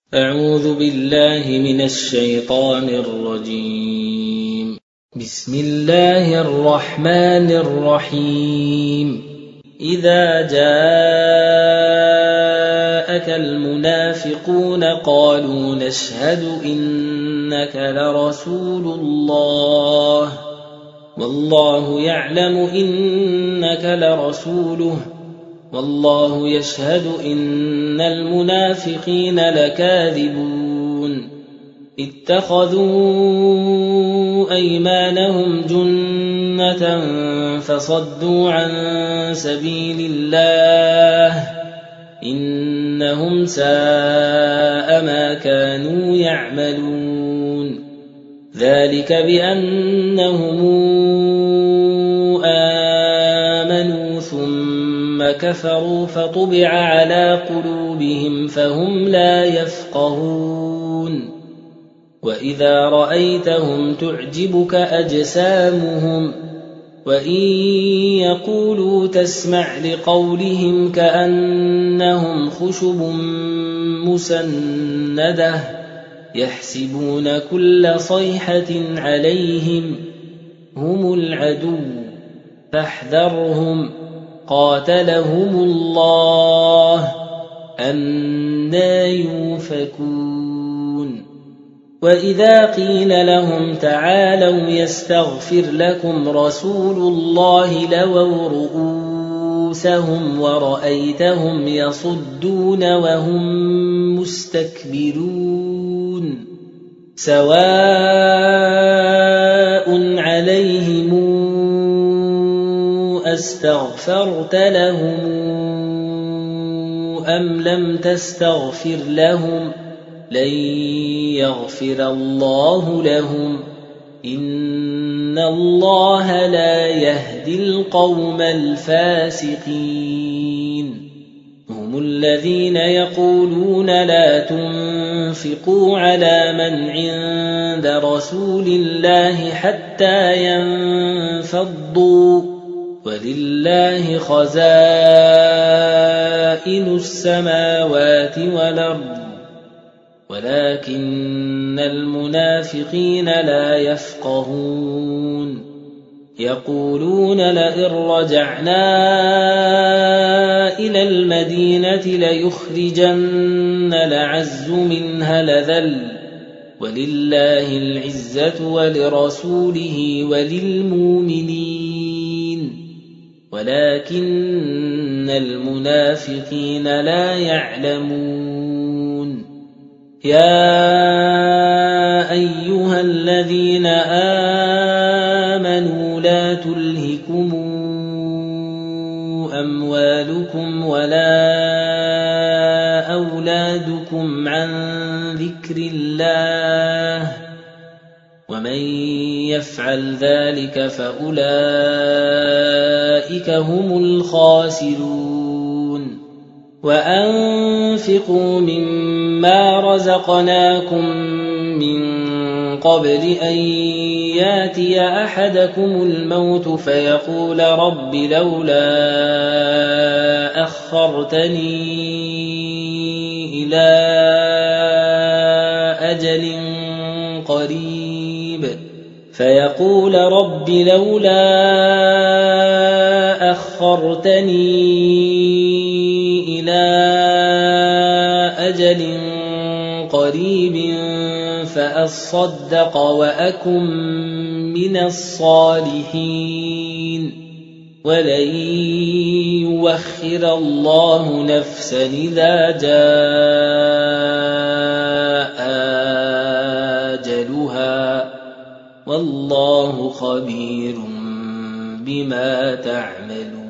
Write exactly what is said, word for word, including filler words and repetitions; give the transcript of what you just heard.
أعوذ بالله من الشيطان الرجيم. بسم الله الرحمن الرحيم. إذا جاءك المنافقون قالوا نشهد إنك لرسول الله والله يعلم إنك لرسوله والله يشهد إن المنافقين لكاذبون. اتخذوا أيمانهم جنة فصدوا عن سبيل الله إنهم ساء ما كانوا يعملون. ذلك بأنهم آمنوا ثم كفروا فطبع على قلوبهم فهم لا يفقهون. وإذا رأيتهم تعجبك أجسامهم وإن يقولوا تسمع لقولهم كأنهم خشب مسندة يحسبون كل صيحة عليهم هم العدو فاحذرهم قاتلهم الله أنى يؤفكون. وإذا قيل لهم تعالوا يستغفر لكم رسول الله لووا رؤوسهم ورأيتهم يصدون وهم مستكبرون. سواء عليهم أستغفرت لهم أم لم تستغفر لهم لن يغفر الله لهم إن الله لا يهدي القوم الفاسقين. هم الذين يقولون لا تنفقوا على من عند رسول الله حتى ينفضوا ولله خزائن السماوات والأرض ولكن المنافقين لا يفقهون. يقولون لئن رجعنا إلى المدينة ليخرجن الأعز منها الأذل ولله العزة ولرسوله وللمؤمنين ولكن المنافقين لا يعلمون. يا أيها الذين آمنوا لا تلهكم أموالكم ولا أولادكم عن ذكر الله ومن يفعل ذلك فأولئك هم الخاسرون. وأنفقوا مما رزقناكم من قبل أن ياتي أحدكم الموت فيقول رب لولا أخرتني إلى أجل قريب فيقول رب لولا أخرتني إلى أجل قريب فأصدق وأكن من الصالحين ولن يؤخر الله نفسا إذا جاء أجلها والله خبير بما تعملون.